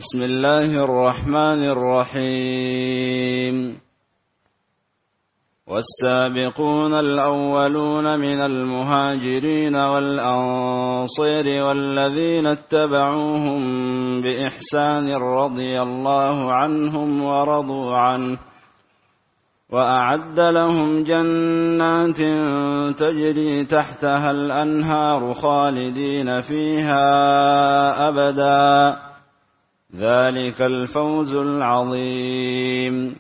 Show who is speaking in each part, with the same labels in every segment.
Speaker 1: بسم الله الرحمن الرحيم. والسابقون الأولون من المهاجرين والأنصار والذين اتبعوهم بإحسان رضي الله عنهم ورضوا عنه وأعد لهم جنات تجري تحتها الأنهار خالدين فيها أبدا ذلك الفوز العظيم.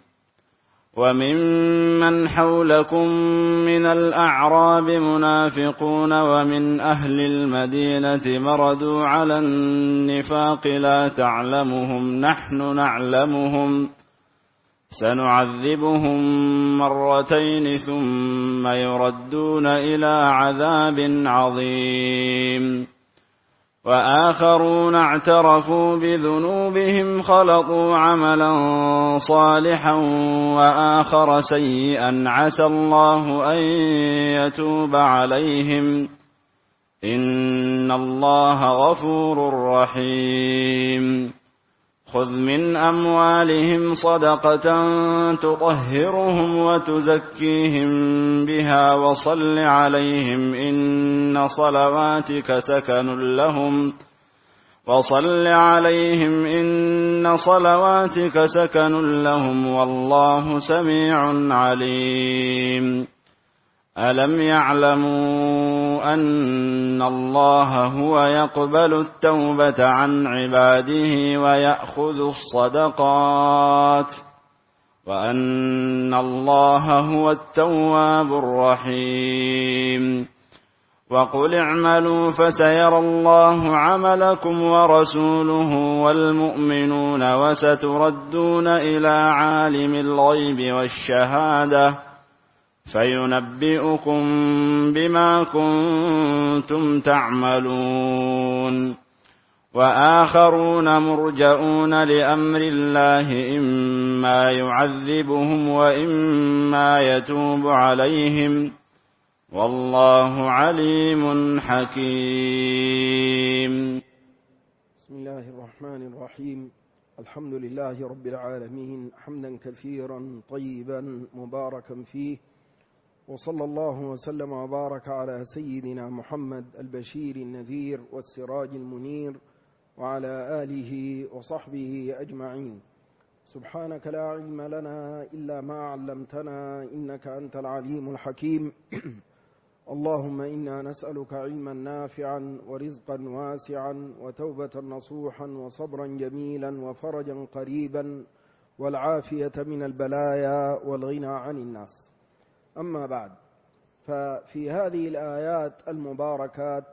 Speaker 1: وممن حولكم من الأعراب منافقون ومن أهل المدينة مردوا على النفاق لا تعلمهم نحن نعلمهم سنعذبهم مرتين ثم يردون إلى عذاب عظيم. وآخرون اعترفوا بذنوبهم خلطوا عملا صالحا وآخر سيئا عسى الله أن يتوب عليهم إن الله غفور رحيم. خذ من أموالهم صدقة تطهرهم وتزكيهم بها وصل عليهم إن صلواتك سكن لهم والله سميع عليم. ألم يعلموا أن الله هو يقبل التوبة عن عباده ويأخذ الصدقات وأن الله هو التواب الرحيم. وقل اعملوا فسيرى الله عملكم ورسوله والمؤمنون وستردون إلى عالم الغيب والشهادة فينبئكم بما كنتم تعملون. وآخرون مرجؤون لأمر الله إما يعذبهم وإما يتوب عليهم والله عليم حكيم.
Speaker 2: بسم الله الرحمن الرحيم. الحمد لله رب العالمين حمدا كثيرا طيبا مباركا فيه، وصلى الله وسلم وبارك على سيدنا محمد البشير النذير والسراج المنير وعلى آله وصحبه أجمعين. سبحانك لا علم لنا إلا ما علمتنا إنك أنت العليم الحكيم. اللهم إنا نسألك علما نافعا ورزقا واسعا وتوبة نصوحا وصبرا جميلا وفرجا قريبا والعافية من البلايا والغنى عن الناس. أما بعد، ففي هذه الآيات المباركات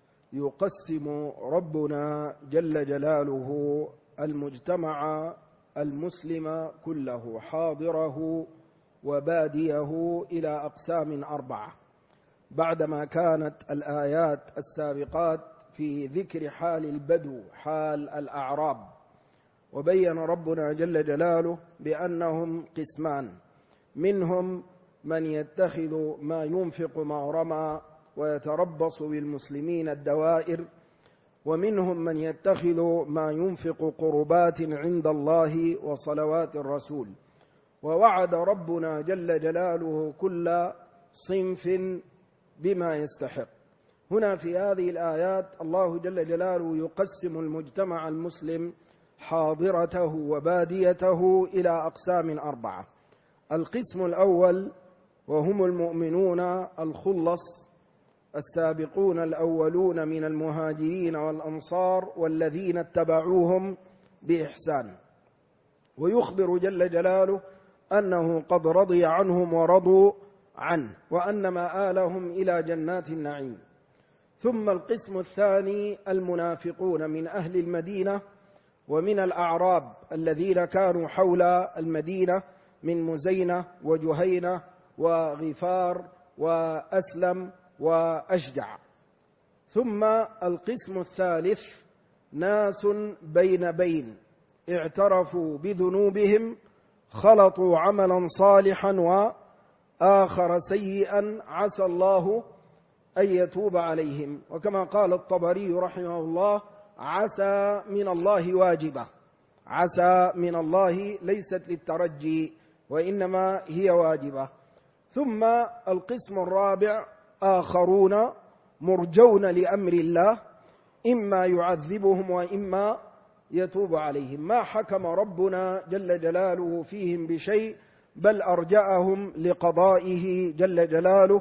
Speaker 2: يقسم ربنا جل جلاله المجتمع المسلم كله حاضره وباديه إلى أقسام 4، بعدما كانت الآيات السابقات في ذكر حال البدو حال الأعراب، وبين ربنا جل جلاله بأنهم قسمان، منهم من يتخذ ما ينفق مغرما ويتربص بالمسلمين الدوائر، ومنهم من يتخذ ما ينفق قربات عند الله وصلوات الرسول. ووعد ربنا جل جلاله كل صنف بما يستحق. هنا في هذه الآيات الله جل جلاله يقسم المجتمع المسلم حاضرته وباديته إلى أقسام 4. القسم الأول وهم المؤمنون الخلص السابقون الأولون من المهاجرين والأنصار والذين اتبعوهم بإحسان، ويخبر جل جلاله أنه قد رضي عنهم ورضوا عنه وأن مآلهم إلى جنات النعيم. ثم القسم الثاني المنافقون من أهل المدينة ومن الأعراب الذين كانوا حول المدينة من مزينة وجهينة وغفار وأسلم وأشجع. ثم القسم الثالث ناس بين اعترفوا بذنوبهم خلطوا عملا صالحا وآخر سيئا عسى الله أن يتوب عليهم. وكما قال الطبري رحمه الله عسى من الله واجبة، عسى من الله ليست للترجي وإنما هي واجبة. ثم القسم الرابع آخرون مرجون لأمر الله إما يعذبهم وإما يتوب عليهم، ما حكم ربنا جل جلاله فيهم بشيء، بل أرجأهم لقضائه جل جلاله،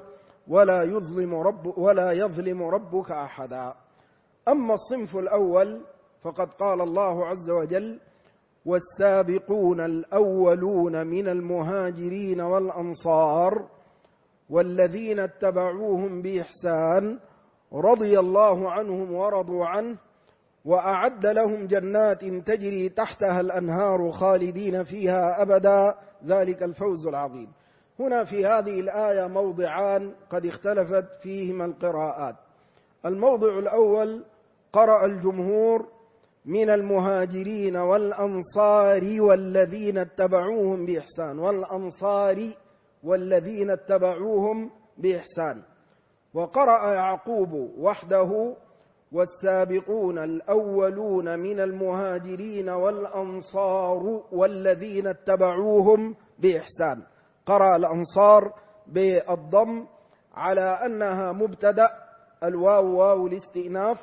Speaker 2: ولا يظلم ربك أحدا. أما الصنف الأول فقد قال الله عز وجل: والسابقون الأولون من المهاجرين والأنصار والذين اتبعوهم بإحسان رضي الله عنهم ورضوا عنه وأعد لهم جنات تجري تحتها الأنهار خالدين فيها أبدا ذلك الفوز العظيم. هنا في هذه الآية موضعان قد اختلفت فيهما القراءات. الموضع الأول قرأ الجمهور: من المهاجرين والأنصار والذين اتبعوهم بإحسان، والأنصار والذين اتبعوهم بإحسان. وقرأ يعقوب وحده: والسابقون الأولون من المهاجرين والأنصار والذين اتبعوهم بإحسان. قرأ الأنصار بالضم على أنها مبتدأ، الواو واو الاستئناف،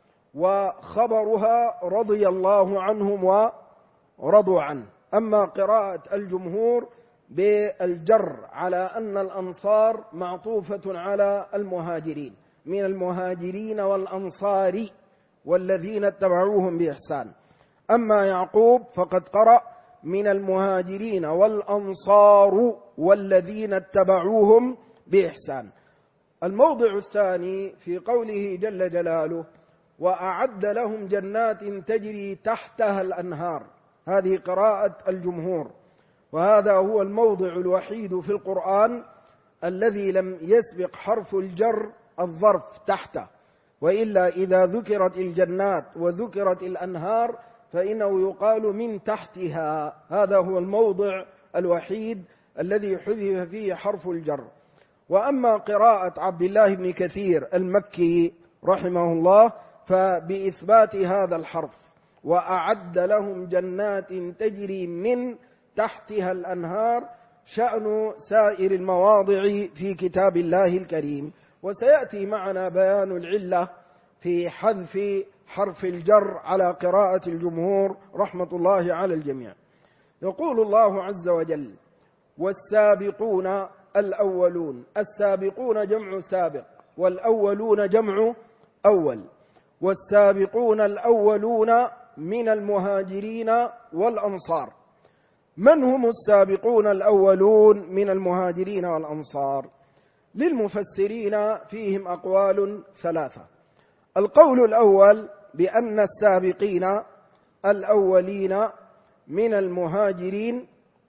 Speaker 2: وخبرها رضي الله عنهم ورضوا عنه. أما قراءة الجمهور بالجر على أن الأنصار معطوفة على المهاجرين، من المهاجرين والأنصار والذين اتبعوهم بإحسان. أما يعقوب فقد قرأ: من المهاجرين والأنصار والذين اتبعوهم بإحسان. الموضع الثاني في قوله جل جلاله: وأعد لهم جنات تجري تحتها الأنهار، هذه قراءة الجمهور، وهذا هو الموضع الوحيد في القرآن الذي لم يسبق حرف الجر الظرف تحته، وإلا إذا ذكرت الجنات وذكرت الأنهار فإنه يقال من تحتها. هذا هو الموضع الوحيد الذي حذف فيه حرف الجر. وأما قراءة عبد الله بن كثير المكي رحمه الله فبإثبات هذا الحرف: وأعد لهم جنات تجري من تحتها الأنهار، شأن سائر المواضع في كتاب الله الكريم. وسيأتي معنا بيان العلة في حذف حرف الجر على قراءة الجمهور رحمة الله على الجميع. يقول الله عز وجل: والسابقون الأولون. السابقون جمع سابق، والأولون جمع أول. والسابقون الأولون من المهاجرين والأنصار. من هم السابقون الأولون من المهاجرين والأنصار؟ للمفسرين فيهم أقوال ثلاثة. القول الأول بأن السابقين الأولين من المهاجرين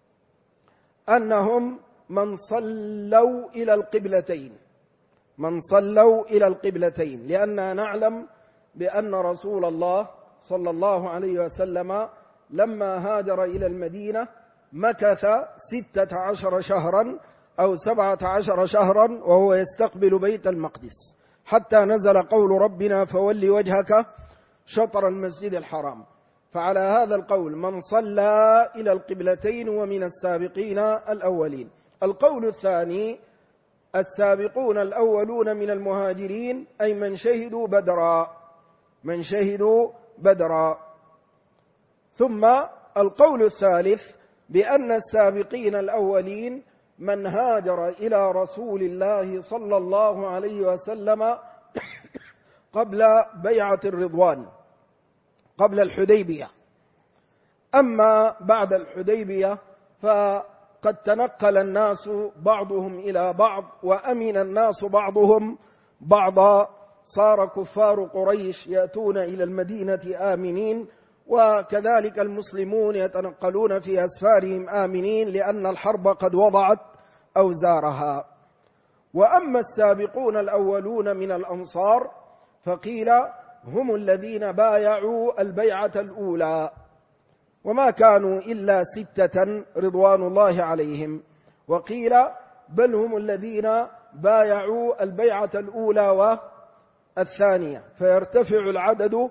Speaker 2: أنهم من صلوا إلى القبلتين، من صلوا إلى القبلتين، لأننا نعلم بأن رسول الله صلى الله عليه وسلم لما هاجر إلى المدينة مكث 16 شهرا أو 17 شهرا وهو يستقبل بيت المقدس، حتى نزل قول ربنا: فول وجهك شطر المسجد الحرام. فعلى هذا القول من صلى إلى القبلتين ومن السابقين الأولين. القول الثاني: السابقون الأولون من المهاجرين أي من شهدوا بدرا، من شهدوا بدرا. ثم القول الثالث بأن السابقين الأولين من هاجر إلى رسول الله صلى الله عليه وسلم قبل بيعة الرضوان، قبل الحديبية. أما بعد الحديبية فقد تنقل الناس بعضهم إلى بعض، وأمن الناس بعضهم بعضا، صار كفار قريش يأتون إلى المدينة آمنين، وكذلك المسلمون يتنقلون في أسفارهم آمنين، لأن الحرب قد وضعت أوزارها. وأما السابقون الأولون من الأنصار فقيل هم الذين بايعوا البيعة الأولى، وما كانوا إلا 6 رضوان الله عليهم. وقيل بل هم الذين بايعوا البيعة الأولى والثانية، فيرتفع العدد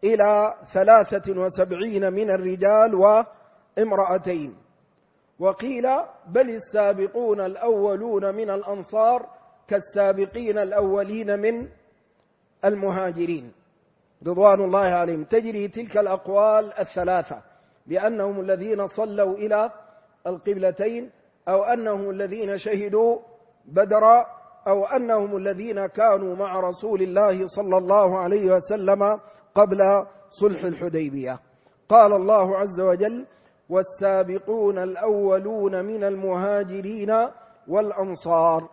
Speaker 2: إلى 73 من الرجال وامرأتين. وقيل بل السابقون الأولون من الأنصار كالسابقين الأولين من المهاجرين رضوان الله عليهم. تجري تلك الأقوال الثلاثة بأنهم الذين صلوا إلى القبلتين، أو أنهم الذين شهدوا بدرا، أو أنهم الذين كانوا مع رسول الله صلى الله عليه وسلم قبل صلح الحديبية. قال الله عز وجل: والسابقون الأولون من المهاجرين والأنصار.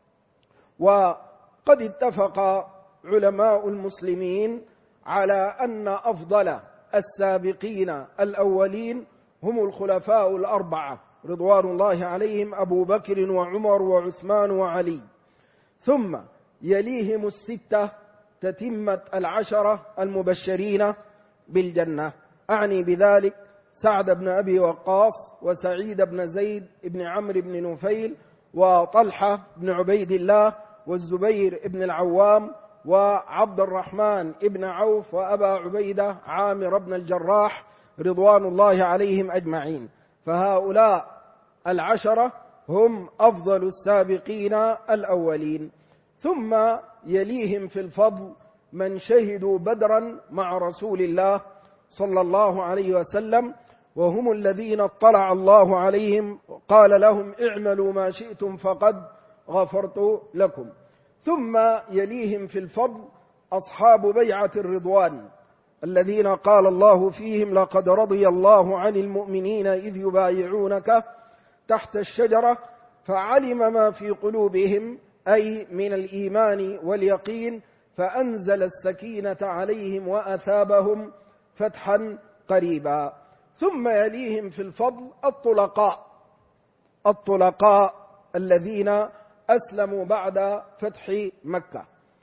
Speaker 2: وقد اتفق علماء المسلمين على أن أفضل السابقين الأولين هم الخلفاء الأربعة رضوان الله عليهم، أبو بكر وعمر وعثمان وعلي، ثم يليهم الستة تتمة العشرة المبشرين بالجنة. أعني بذلك سعد بن أبي وقاص، وسعيد بن زيد بن عمرو بن نفيل، وطلحة بن عبيد الله، والزبير بن العوام، وعبد الرحمن بن عوف، وأبا عبيدة عامر بن الجراح رضوان الله عليهم أجمعين. فهؤلاء العشرة هم أفضل السابقين الأولين. ثم يليهم في الفضل من شهدوا بدرا مع رسول الله صلى الله عليه وسلم، وهم الذين اطلع الله عليهم قال لهم: اعملوا ما شئتم فقد غفرت لكم. ثم يليهم في الفضل أصحاب بيعة الرضوان الذين قال الله فيهم: لقد رضي الله عن المؤمنين إذ يبايعونك تحت الشجرة فعلم ما في قلوبهم، أي من الإيمان واليقين، فأنزل السكينة عليهم وأثابهم فتحا قريبا. ثم يليهم في الفضل الطلقاء الذين أسلموا بعد فتح مكة.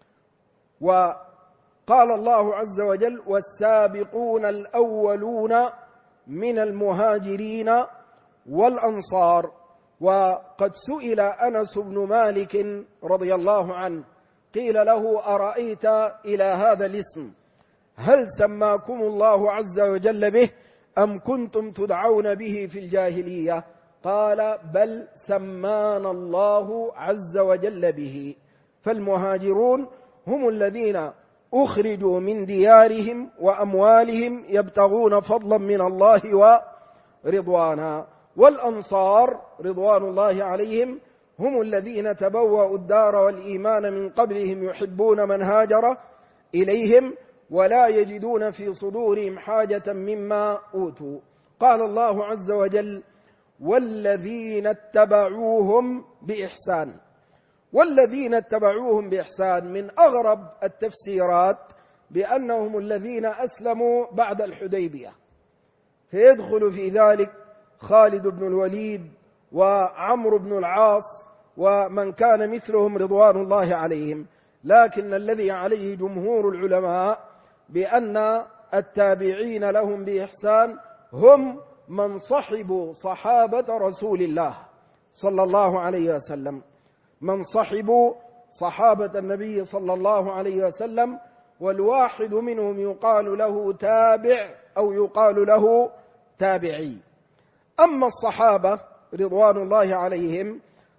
Speaker 2: وقال الله عز وجل: والسابقون الأولون من المهاجرين والأنصار. وقد سئل أنس بن مالك رضي الله عنه، قيل له: أرأيت إلى هذا الاسم هل سماكم الله عز وجل به أم كنتم تدعون به في الجاهلية؟ قال: بل سمانا الله عز وجل به. فالمهاجرون هم الذين أخرجوا من ديارهم وأموالهم يبتغون فضلا من الله ورضوانا. والأنصار رضوان الله عليهم هم الذين تبوأوا الدار والإيمان من قبلهم، يحبون من هاجر إليهم ولا يجدون في صدورهم حاجة مما أوتوا. قال الله عز وجل: والذين اتبعوهم بإحسان. والذين اتبعوهم بإحسان من أغرب التفسيرات بأنهم الذين أسلموا بعد الحديبية، فيدخل في ذلك خالد بن الوليد وعمرو بن العاص ومن كان مثلهم رضوان الله عليهم. لكن الذي عليه جمهور العلماء بأن التابعين لهم بإحسان هم من صحبوا صحابة رسول الله صلى الله عليه وسلم، من صحبوا صحابة النبي صلى الله عليه وسلم، والواحد منهم يقال له تابع أو يقال له تابعي. أما الصحابة رضوان الله عليهم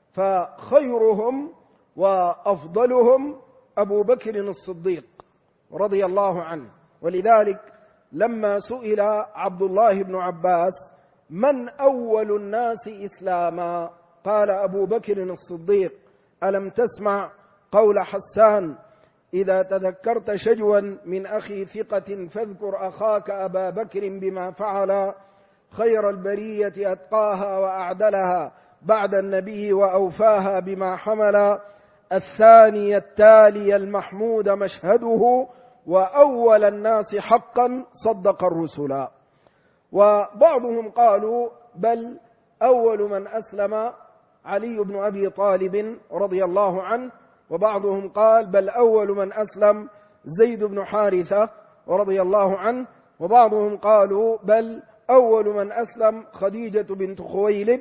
Speaker 2: فخيرهم وأفضلهم أبو بكر الصديق رضي الله عنه. ولذلك لما سئل عبد الله بن عباس: من أول الناس إسلاما؟ قال: أبو بكر الصديق. ألم تسمع قول حسان: إذا تذكرت شجوا من أخي ثقة فاذكر أخاك أبا بكر بما فعل، خير البرية أتقاها وأعدلها بعد النبي وأوفاها بما حمل، الثاني التالي المحمود مشهده، وأول الناس حقا صدق الرسل. وبعضهم قالوا: بل أول من أسلم علي بن أبي طالب رضي الله عنه. وبعضهم قال: بل أول من أسلم زيد بن حارثة رضي الله عنه. وبعضهم قالوا: بل أول من أسلم خديجة بنت خويلد.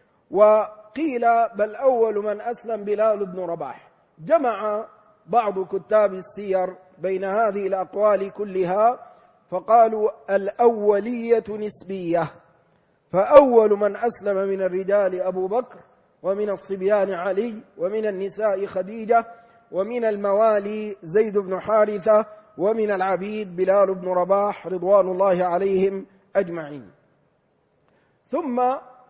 Speaker 2: وقيل: بل أول من أسلم بلال بن رباح. جمع بعض كتاب السير بين هذه الأقوال كلها، فقالوا الأولية نسبية، فأول من أسلم من الرجال أبو بكر، ومن الصبيان علي، ومن النساء خديجة، ومن الموالي زيد بن حارثة، ومن العبيد بلال بن رباح رضوان الله عليهم أجمعين. ثم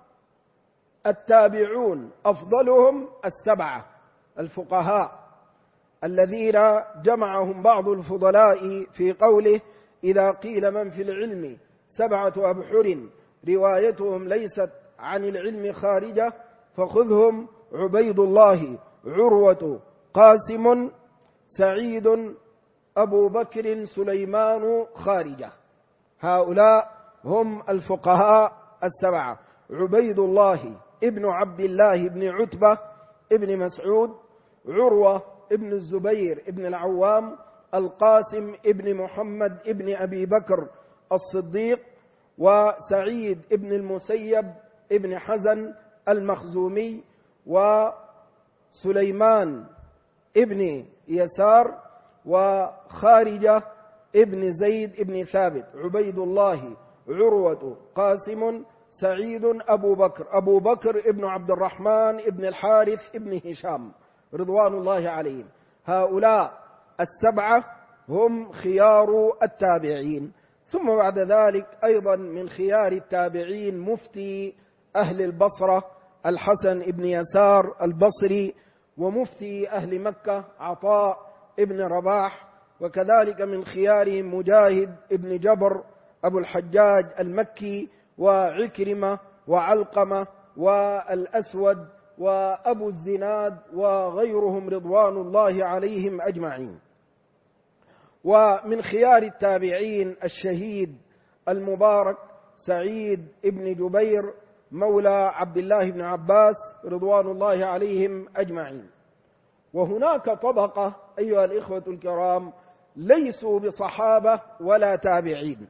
Speaker 2: التابعون أفضلهم السبعة الفقهاء الذين جمعهم بعض الفضلاء في قوله: إذا قيل من في العلم 7 أبحر روايتهم ليست عن العلم خارجة فخذهم عبيد الله، عروة، قاسم، سعيد، أبو بكر، سليمان، خارجة. هؤلاء هم الفقهاء السبعة: عبيد الله ابن عبد الله بن عتبة ابن مسعود، عروة ابن الزبير ابن العوام، القاسم ابن محمد ابن أبي بكر الصديق، وسعيد ابن المسيب ابن حزن المخزومي، وسليمان ابن يسار، وخارجة ابن زيد ابن ثابت. عبيد الله، عروة، قاسم، سعيد، أبو بكر ابن عبد الرحمن ابن الحارث ابن هشام رضوان الله عليهم. هؤلاء السبعة هم خيار التابعين. ثم بعد ذلك أيضا من خيار التابعين مفتي أهل البصرة الحسن ابن يسار البصري، ومفتي أهل مكة عطاء ابن رباح، وكذلك من خيارهم مجاهد ابن جبر أبو الحجاج المكي، وعكرمة، وعلقمة، والأسود، وأبو الزناد، وغيرهم رضوان الله عليهم أجمعين. ومن خيار التابعين الشهيد المبارك سعيد ابن جبير مولى عبد الله بن عباس رضوان الله عليهم أجمعين. وهناك طبقة أيها الإخوة الكرام ليسوا بصحابة ولا تابعين،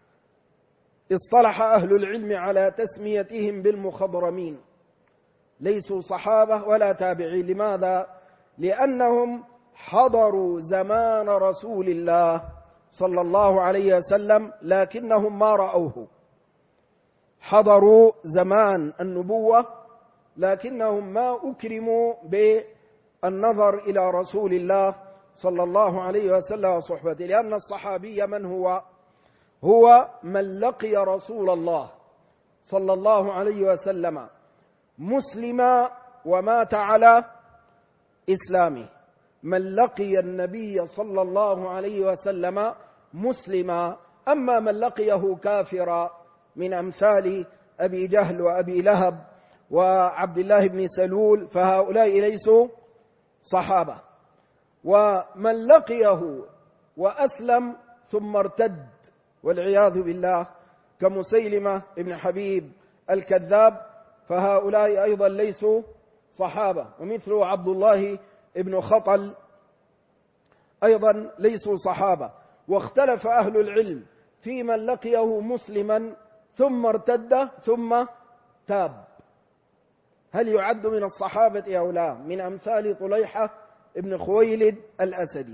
Speaker 2: اصطلح أهل العلم على تسميتهم بالمخضرمين، ليسوا صحابة ولا تابعين. لماذا؟ لأنهم حضروا زمان رسول الله صلى الله عليه وسلم لكنهم ما رأوه، حضروا زمان النبوة لكنهم ما أكرموا بالنظر إلى رسول الله صلى الله عليه وسلم وصحبته. لأن الصحابي من هو؟ هو من لقي رسول الله صلى الله عليه وسلم مسلما ومات على إسلامه، من لقي النبي صلى الله عليه وسلم مسلما. أما من لقيه كافرا من أمثال أبي جهل وأبي لهب وعبد الله بن سلول فهؤلاء ليسوا صحابة. ومن لقيه وأسلم ثم ارتد والعياذ بالله كمسيلمة ابن حبيب الكذاب فهؤلاء أيضا ليسوا صحابة، ومثل عبد الله ابن خطل أيضا ليسوا صحابة. واختلف أهل العلم في من لقيه مسلما ثم ارتد ثم تاب، هل يعد من الصحابة أو لا؟ من أمثال طليحة ابن خويلد الأسدي.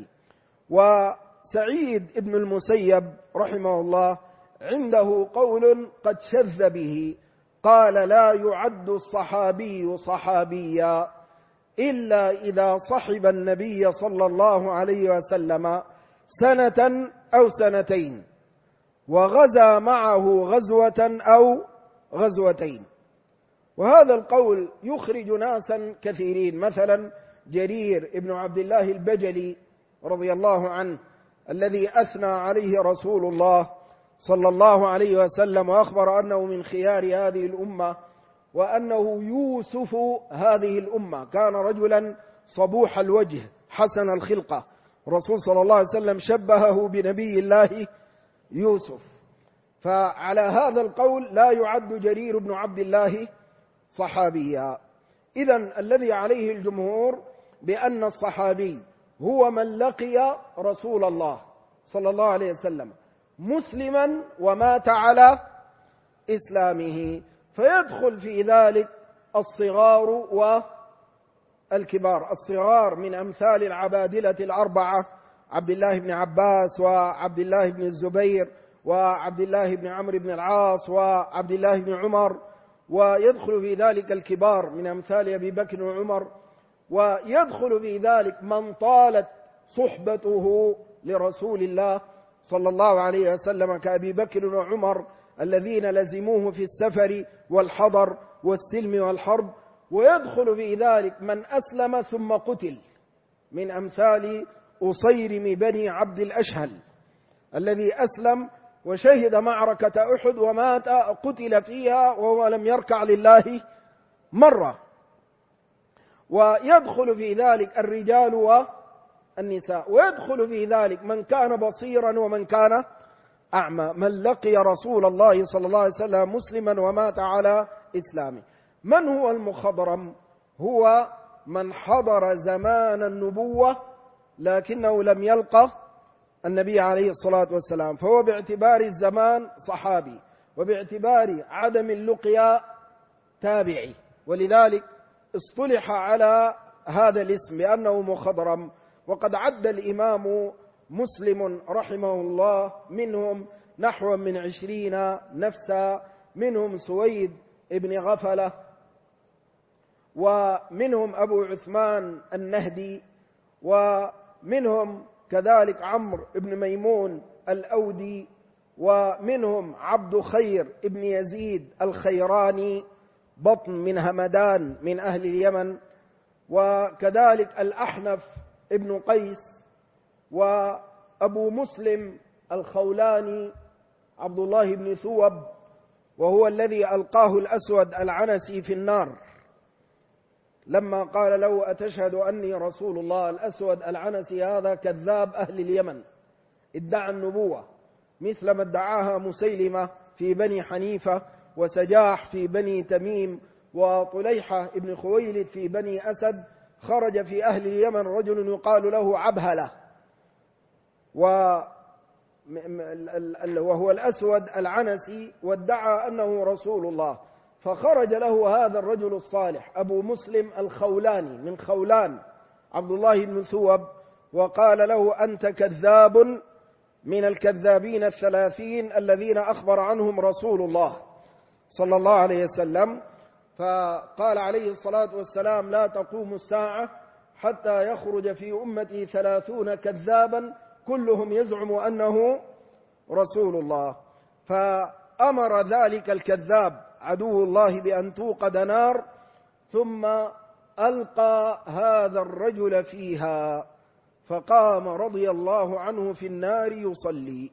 Speaker 2: وسعيد ابن المسيب رحمه الله عنده قول قد شذ به، قال: لا يعد الصحابي صحابيا إلا إذا صحب النبي صلى الله عليه وسلم سنة أو سنتين وغزا معه غزوة أو غزوتين. وهذا القول يخرج ناسا كثيرين، مثلا جرير ابن عبد الله البجلي رضي الله عنه الذي أثنى عليه رسول الله صلى الله عليه وسلم وأخبر أنه من خيار هذه الأمة، وأنه يوسف هذه الأمة، كان رجلا صبوح الوجه حسن الخلقة، الرسول صلى الله عليه وسلم شبهه بنبي الله يوسف. فعلى هذا القول لا يعد جرير بن عبد الله صحابيا. إذن الذي عليه الجمهور بأن الصحابي هو من لقي رسول الله صلى الله عليه وسلم مسلما ومات على إسلامه، فيدخل في ذلك الصغار والكبار. الصغار من أمثال العبادلة الأربعة عبد الله بن عباس وعبد الله بن الزبير وعبد الله بن عمرو بن العاص وعبد الله بن عمر، ويدخل في ذلك الكبار من أمثال أبي بكر وعمر، ويدخل في ذلك من طالت صحبته لرسول الله صلى الله عليه وسلم كأبي بكر وعمر الذين لزموه في السفر والحضر والسلم والحرب، ويدخل في ذلك من أسلم ثم قتل من أمثال أصيرم بني عبد الأشهل الذي أسلم وشهد معركة أحد ومات قتل فيها وهو لم يركع لله مرة. ويدخل في ذلك الرجال والنساء، ويدخل في ذلك من كان بصيرا ومن كان أعمى، من لقي رسول الله صلى الله عليه وسلم مسلما ومات على إسلامه. من هو المخضرم؟ هو من حضر زمان النبوة لكنه لم يلقى النبي عليه الصلاة والسلام، فهو باعتبار الزمان صحابي، وباعتبار عدم اللقيا تابعي، ولذلك اصطلح على هذا الاسم بأنه مخضرم. وقد عد الإمام مسلم رحمه الله منهم نحو من 20 نفسا، منهم سويد ابن غفلة، ومنهم أبو عثمان النهدي، ومنهم كذلك عمرو بن ميمون الأودي، ومنهم عبد خير ابن يزيد الخيراني بطن من همدان من أهل اليمن، وكذلك الأحنف ابن قيس، وأبو مسلم الخولاني عبد الله بن ثوب، وهو الذي ألقاه الأسود العنسي في النار لما قال له أتشهد أني رسول الله. الأسود العنسي هذا كذاب أهل اليمن، ادعى النبوة مثل ما ادعاها مسيلمة في بني حنيفة، وسجاح في بني تميم، وطليحة ابن خويلد في بني أسد. خرج في أهل اليمن رجل يقال له عبهلة وهو الأسود العنسي، وادعى أنه رسول الله، فخرج له هذا الرجل الصالح أبو مسلم الخولاني من خولان عبد الله بن ثوب، وقال له أنت كذاب من الكذابين 30 الذين أخبر عنهم رسول الله صلى الله عليه وسلم. فقال عليه الصلاة والسلام لا تقوم الساعة حتى يخرج في أمتي 30 كذابا كلهم يزعم أنه رسول الله. فأمر ذلك الكذاب عدو الله بأن توقد نار، ثم ألقى هذا الرجل فيها، فقام رضي الله عنه في النار يصلي،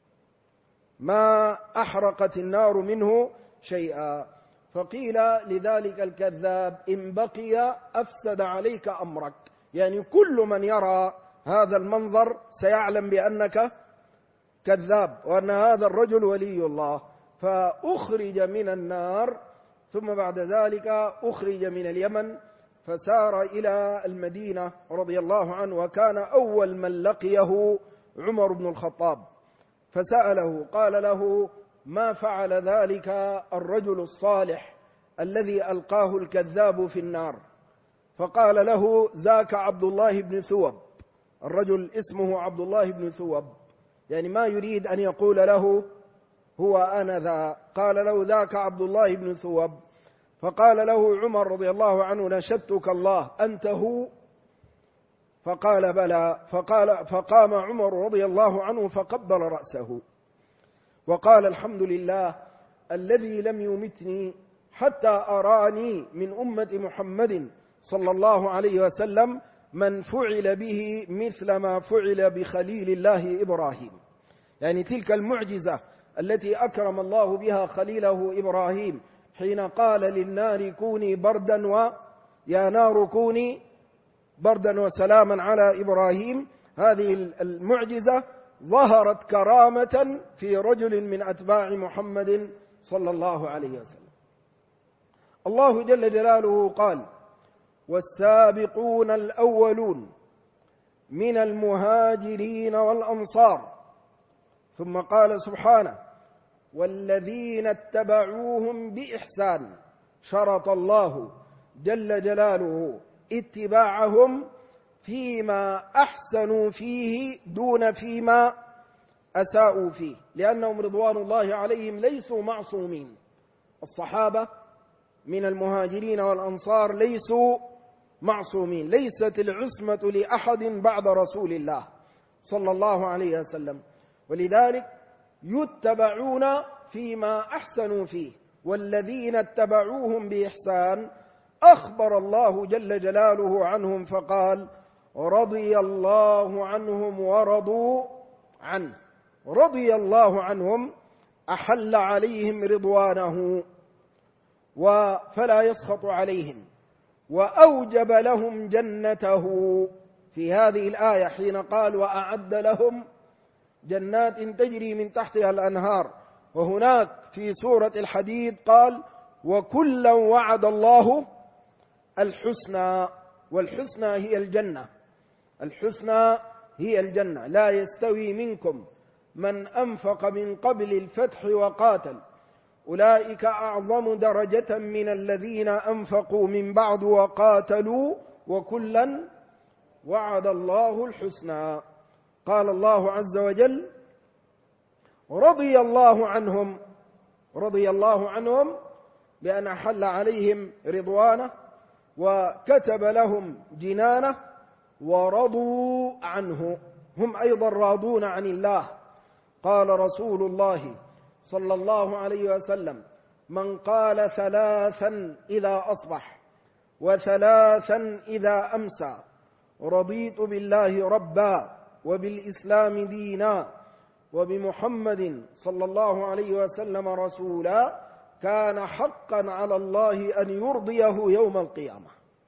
Speaker 2: ما أحرقت النار منه شيئا. فقيل لذلك الكذاب إن بقي أفسد عليك أمرك، يعني كل من يرى هذا المنظر سيعلم بأنك كذاب وأن هذا الرجل ولي الله. فأخرج من النار، ثم بعد ذلك أخرج من اليمن فسار إلى المدينة رضي الله عنه، وكان أول من لقيه عمر بن الخطاب، فسأله قال له ما فعل ذلك الرجل الصالح الذي ألقاه الكذاب في النار؟ فقال له ذاك عبد الله بن ثوب، الرجل اسمه عبد الله بن ثوب، يعني ما يريد أن يقول له هو أنا ذا، قال له ذاك عبد الله بن ثوب. فقال له عمر رضي الله عنه نشدتك الله أنت هو؟ فقال بلى. فقام عمر رضي الله عنه فقبل رأسه وقال الحمد لله الذي لم يمتني حتى أراني من أمة محمد صلى الله عليه وسلم من فعل به مثل ما فعل بخليل الله إبراهيم، يعني تلك المعجزة التي أكرم الله بها خليله إبراهيم حين قال للنار كوني بردا ويا نار كوني بردا وسلاما على إبراهيم. هذه المعجزة ظهرت كرامة في رجل من أتباع محمد صلى الله عليه وسلم. الله جل جلاله قال والسابقون الأولون من المهاجرين والأنصار، ثم قال سبحانه والذين اتبعوهم بإحسان شرط الله جل جلاله اتباعهم فيما أحسنوا فيه دون فيما أساءوا فيه، لأنهم رضوان الله عليهم ليسوا معصومين. الصحابة من المهاجرين والأنصار ليسوا معصومين، ليست العصمة لأحد بعد رسول الله صلى الله عليه وسلم، ولذلك يتبعون فيما أحسنوا فيه. والذين اتبعوهم بإحسان أخبر الله جل جلاله عنهم فقال: رضي الله عنهم ورضوا عنه. رضي الله عنهم أحل عليهم رضوانه فلا يسخط عليهم، وأوجب لهم جنته في هذه الآية حين قال: وأعد لهم جنات تجري من تحتها الأنهار. وهناك في سورة الحديد قال: وكلا وعد الله الحسنى. والحسنى هي الجنة، الحسنى هي الجنة. لا يستوي منكم من أنفق من قبل الفتح وقاتل، أولئك أعظم درجة من الذين أنفقوا من بعد وقاتلوا، وكلا وعد الله الحسنى. قال الله عز وجل: رضي الله عنهم. رضي الله عنهم بأن أحل عليهم رضوانه وكتب لهم جنانه، ورضوا عنه، هم أيضا راضون عن الله. قال رسول الله صلى الله عليه وسلم: من قال ثلاثا إذا أصبح وثلاثا إذا أمسى: رضيت بالله ربا وبالإسلام دينا وبمحمد صلى الله عليه وسلم رسولا، كان حقا على الله أن يرضيه يوم القيامة.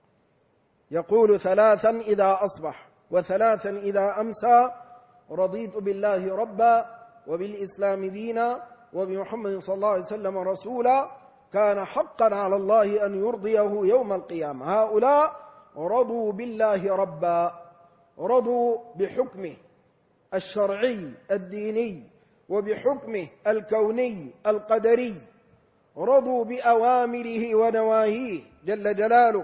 Speaker 2: يقول ثلاثا إذا أصبح وثلاثا إذا أمسى: رضيت بالله ربا وبالإسلام دينا وبمحمد صلى الله عليه وسلم رسولا، كان حقا على الله أن يرضيه يوم القيامة. هؤلاء رضوا بالله ربا، رضوا بحكمه الشرعي الديني وبحكمه الكوني القدري، رضوا بأوامره ونواهيه جل جلاله،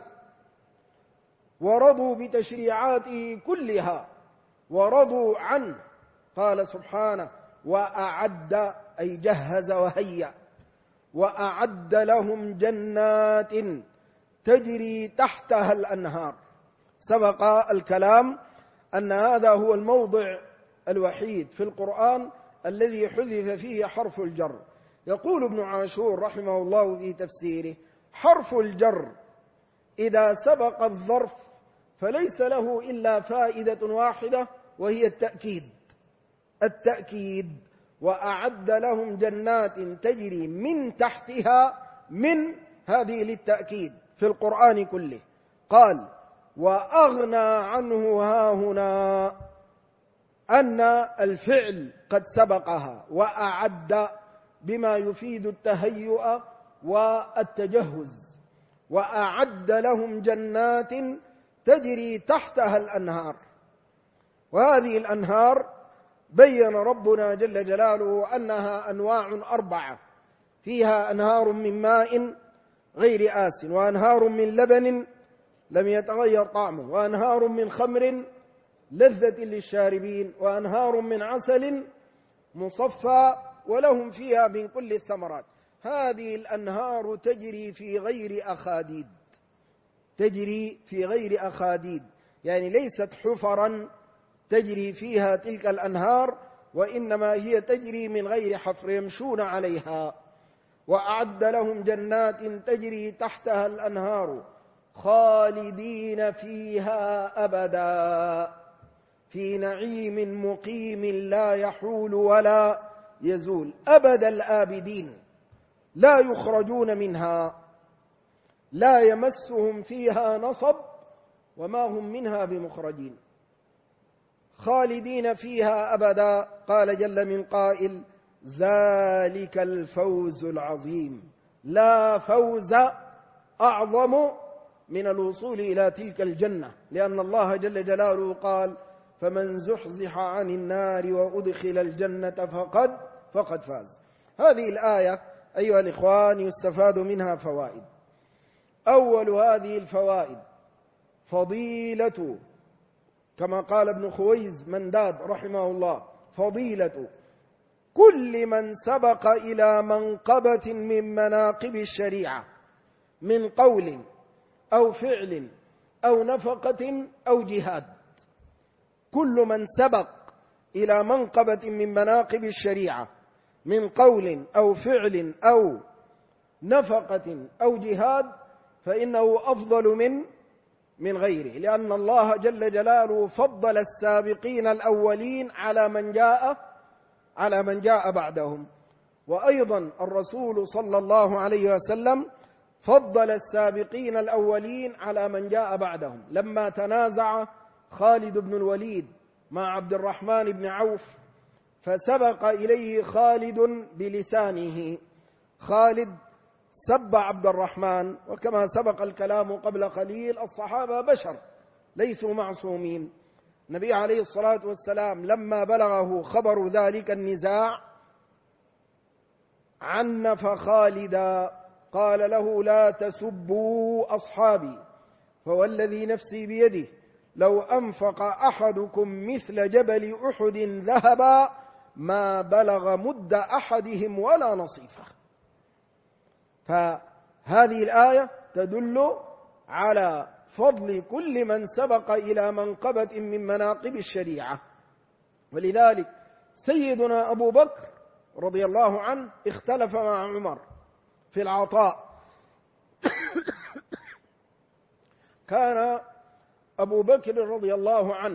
Speaker 2: ورضوا بتشريعاته كلها، ورضوا عنه. قال سبحانه: وأعد، أي جهز وهيأ، وأعد لهم جنات تجري تحتها الأنهار. سبق الكلام أن هذا هو الموضع الوحيد في القرآن الذي حذف فيه حرف الجر. يقول ابن عاشور رحمه الله في تفسيره: حرف الجر إذا سبق الظرف فليس له إلا فائدة واحدة، وهي التأكيد. التأكيد. وأعد لهم جنات تجري من تحتها، من هذه للتأكيد في القرآن كله. قال: وأغنى عنه هاهنا أن الفعل قد سبقها، وأعد بما يفيد التهيؤ والتجهز. وأعد لهم جنات تجري تحتها الأنهار. وهذه الأنهار بين ربنا جل جلاله أنها أنواع 4: فيها أنهار من ماء غير آسن، وأنهار من لبن لم يتغير طعمه، وأنهار من خمر لذة للشاربين، وأنهار من عسل مصفى، ولهم فيها من كل الثمرات. هذه الأنهار تجري في غير أخاديد، تجري في غير أخاديد، يعني ليست حفرا تجري فيها تلك الأنهار، وإنما هي تجري من غير حفر يمشون عليها. وأعد لهم جنات تجري تحتها الأنهار خالدين فيها أبدا، في نعيم مقيم لا يحول ولا يزول، أبد الآبدين، لا يخرجون منها، لا يمسهم فيها نصب وما هم منها بمخرجين، خالدين فيها أبدا. قال جل من قائل: ذلك الفوز العظيم. لا فوز أعظم من الوصول إلى تلك الجنة، لأن الله جل جلاله قال: فمن زحزح عن النار وأدخل الجنة فقد فاز. هذه الآية أيها الإخوان يستفاد منها فوائد. أول هذه الفوائد فضيلة، كما قال ابن خويز منداد رحمه الله: فضيلة كل من سبق إلى منقبة من مناقب الشريعة من قول أو فعل أو نفقة أو جهاد. كل من سبق إلى منقبة من مناقب الشريعة من قول أو فعل أو نفقة أو جهاد فإنه أفضل من غيره، لأن الله جل جلاله فضل السابقين الأولين على من جاء بعدهم. وأيضا الرسول صلى الله عليه وسلم فضل السابقين الأولين على من جاء بعدهم. لما تنازع خالد بن الوليد مع عبد الرحمن بن عوف فسبق إليه خالد بلسانه، خالد سب عبد الرحمن، وكما سبق الكلام قبل قليل الصحابة بشر ليسوا معصومين. النبي عليه الصلاة والسلام لما بلغه خبر ذلك النزاع عنف خالدا، قال له: لا تسبوا أصحابي، فوالذي نفسي بيده لو أنفق أحدكم مثل جبل أحد ذهبا ما بلغ مد أحدهم ولا نصيفه. فهذه الآية تدل على فضل كل من سبق إلى منقبة من مناقب الشريعة. ولذلك سيدنا أبو بكر رضي الله عنه اختلف مع عمر في العطاء. كان أبو بكر رضي الله عنه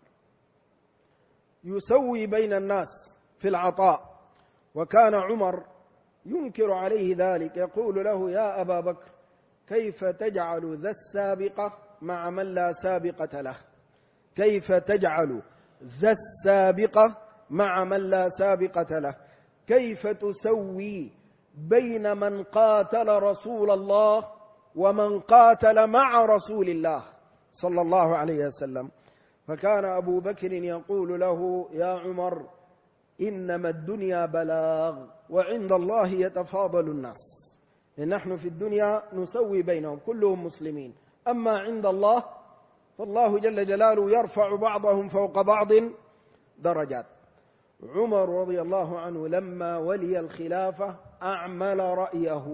Speaker 2: يسوي بين الناس في العطاء، وكان عمر ينكر عليه ذلك، يقول له: يا أبا بكر، كيف تجعل ذا السابقة مع من لا سابقة له؟ كيف تجعل ذا السابقة مع من لا سابقة له؟ كيف تسوي بين من قاتل رسول الله ومن قاتل مع رسول الله صلى الله عليه وسلم؟ فكان أبو بكر يقول له: يا عمر، إنما الدنيا بلاغ وعند الله يتفاضل الناس. نحن في الدنيا نسوي بينهم كلهم مسلمين، أما عند الله فالله جل جلاله يرفع بعضهم فوق بعض درجات. عمر رضي الله عنه لما ولي الخلافة أعمل رأيه،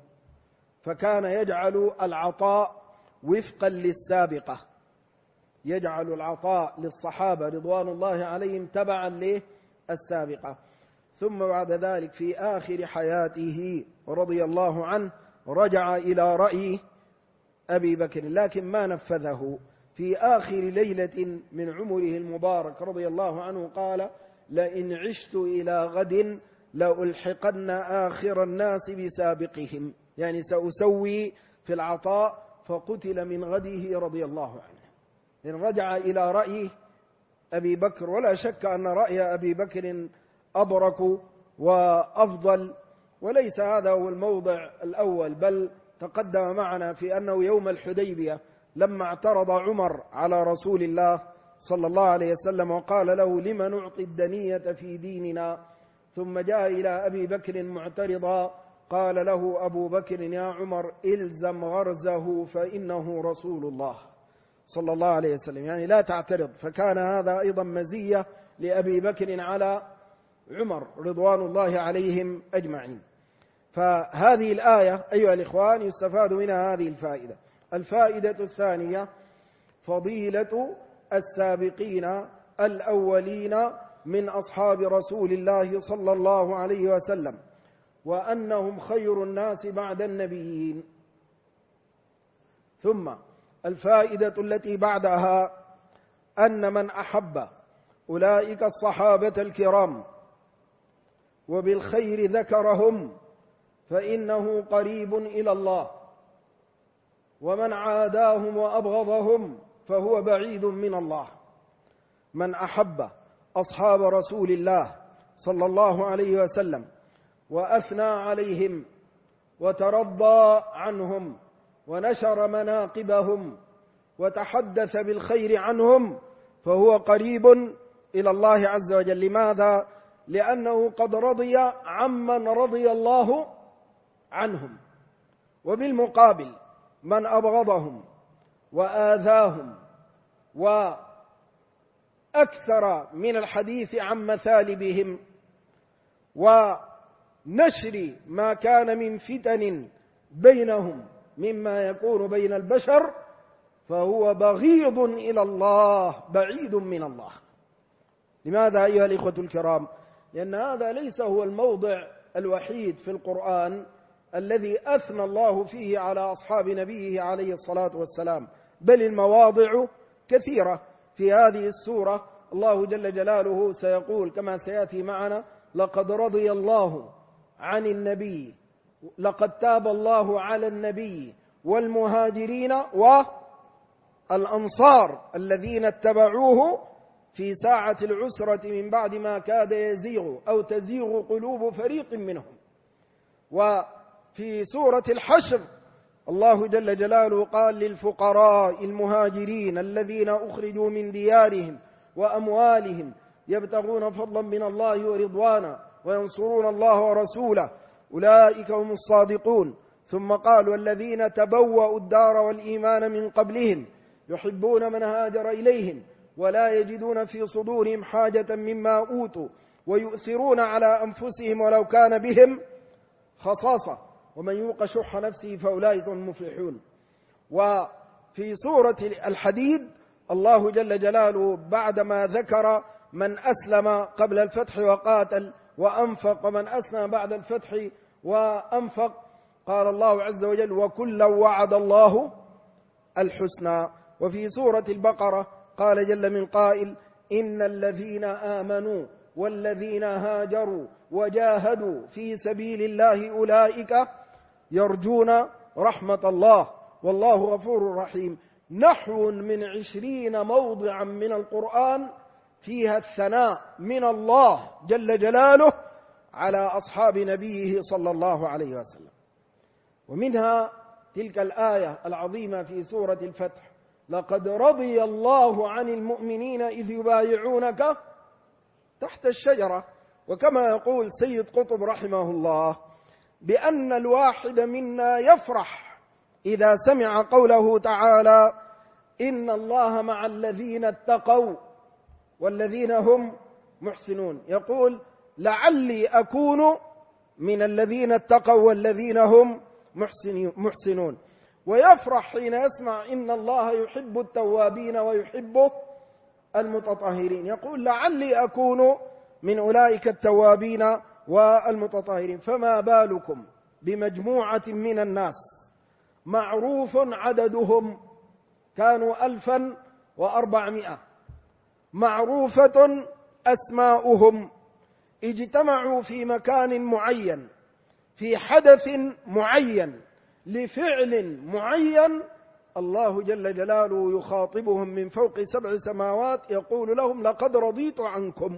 Speaker 2: فكان يجعل العطاء وفقا للسابقة، يجعل العطاء للصحابة رضوان الله عليهم تبعا للسابقة. ثم بعد ذلك في آخر حياته رضي الله عنه رجع إلى رأي أبي بكر، لكن ما نفذه. في آخر ليلة من عمره المبارك رضي الله عنه قال: لئن عشت إلى غد لألحقن آخر الناس بسابقهم، يعني سأسوي في العطاء. فقتل من غده رضي الله عنه. إن رجع إلى رأي أبي بكر، ولا شك أن رأي أبي بكر أبرك وأفضل، وليس هذا هو الموضع الأول، بل تقدم معنا في أنه يوم الحديبية لما اعترض عمر على رسول الله صلى الله عليه وسلم وقال له: لما نعطي الدنية في ديننا؟ ثم جاء إلى أبي بكر معترضا، قال له أبو بكر: يا عمر، إلزم غرزه فإنه رسول الله صلى الله عليه وسلم، يعني لا تعترض. فكان هذا أيضا مزية لأبي بكر على عمر رضوان الله عليهم أجمعين. فهذه الآية أيها الإخوان يستفاد منها هذه الفائدة. الفائدة الثانية فضيلة السابقين الأولين من أصحاب رسول الله صلى الله عليه وسلم، وأنهم خير الناس بعد النبيين. ثم الفائدة التي بعدها أن من أحب أولئك الصحابة الكرام وبالخير ذكرهم فإنه قريب إلى الله، ومن عاداهم وأبغضهم فهو بعيد من الله. من أحب أصحاب رسول الله صلى الله عليه وسلم وأثنى عليهم وترضى عنهم ونشر مناقبهم وتحدث بالخير عنهم فهو قريب إلى الله عز وجل. لماذا؟ لأنه قد رضي عمن رضي الله عنهم. وبالمقابل من أبغضهم وآذاهم وأكثر من الحديث عن مثالبهم ونشر ما كان من فتن بينهم مما يكون بين البشر، فهو بغيض إلى الله بعيد من الله. لماذا أيها الإخوة الكرام؟ لأن هذا ليس هو الموضع الوحيد في القرآن الذي أثنى الله فيه على أصحاب نبيه عليه الصلاة والسلام، بل المواضع كثيرة. في هذه السورة الله جل جلاله سيقول كما سيأتي معنا: لقد رضي الله عن النبي، لقد تاب الله على النبي والمهاجرين والأنصار الذين اتبعوه في ساعة العسرة من بعد ما كاد يزيغ أو تزيغ قلوب فريق منهم. وفي سورة الحشر الله جل جلاله قال: للفقراء المهاجرين الذين أخرجوا من ديارهم وأموالهم يبتغون فضلا من الله ورضوانا وينصرون الله ورسوله أولئك هم الصادقون. ثم قال: والذين تبوأوا الدار والإيمان من قبلهم يحبون من هاجر إليهم ولا يجدون في صدورهم حاجة مما أوتوا ويؤثرون على أنفسهم ولو كان بهم خصاصة ومن يوق شح نفسه فأولئك هم المفلحون. وفي سورة الحديد الله جل جلاله بعدما ذكر من أسلم قبل الفتح وقاتل وأنفق ومن أسلم بعد الفتح وأنفق، قال الله عز وجل: وكلا وعد الله الحسنى. وفي سورة البقرة قال جل من قائل: إن الذين آمنوا والذين هاجروا وجاهدوا في سبيل الله أولئك يرجون رحمة الله والله غفور رحيم. نحو من 20 موضعا من القرآن فيها الثناء من الله جل جلاله على أصحاب نبيه صلى الله عليه وسلم. ومنها تلك الآية العظيمة في سورة الفتح: لقد رضي الله عن المؤمنين إذ يبايعونك تحت الشجرة. وكما يقول سيد قطب رحمه الله: بأن الواحد منا يفرح إذا سمع قوله تعالى: إن الله مع الذين اتقوا والذين هم محسنون. يقول: لعلي أكون من الذين اتقوا والذين هم محسنون. ويفرح حين يسمع إن الله يحب التوابين ويحب المتطهرين. يقول: لعلي أكون من أولئك التوابين والمتطهرين. فما بالكم بمجموعة من الناس معروف عددهم كانوا 1400، معروفة أسماؤهم، اجتمعوا في مكان معين في حدث معين لفعل معين، الله جل جلاله يخاطبهم من فوق 7 سماوات يقول لهم: لقد رضيت عنكم،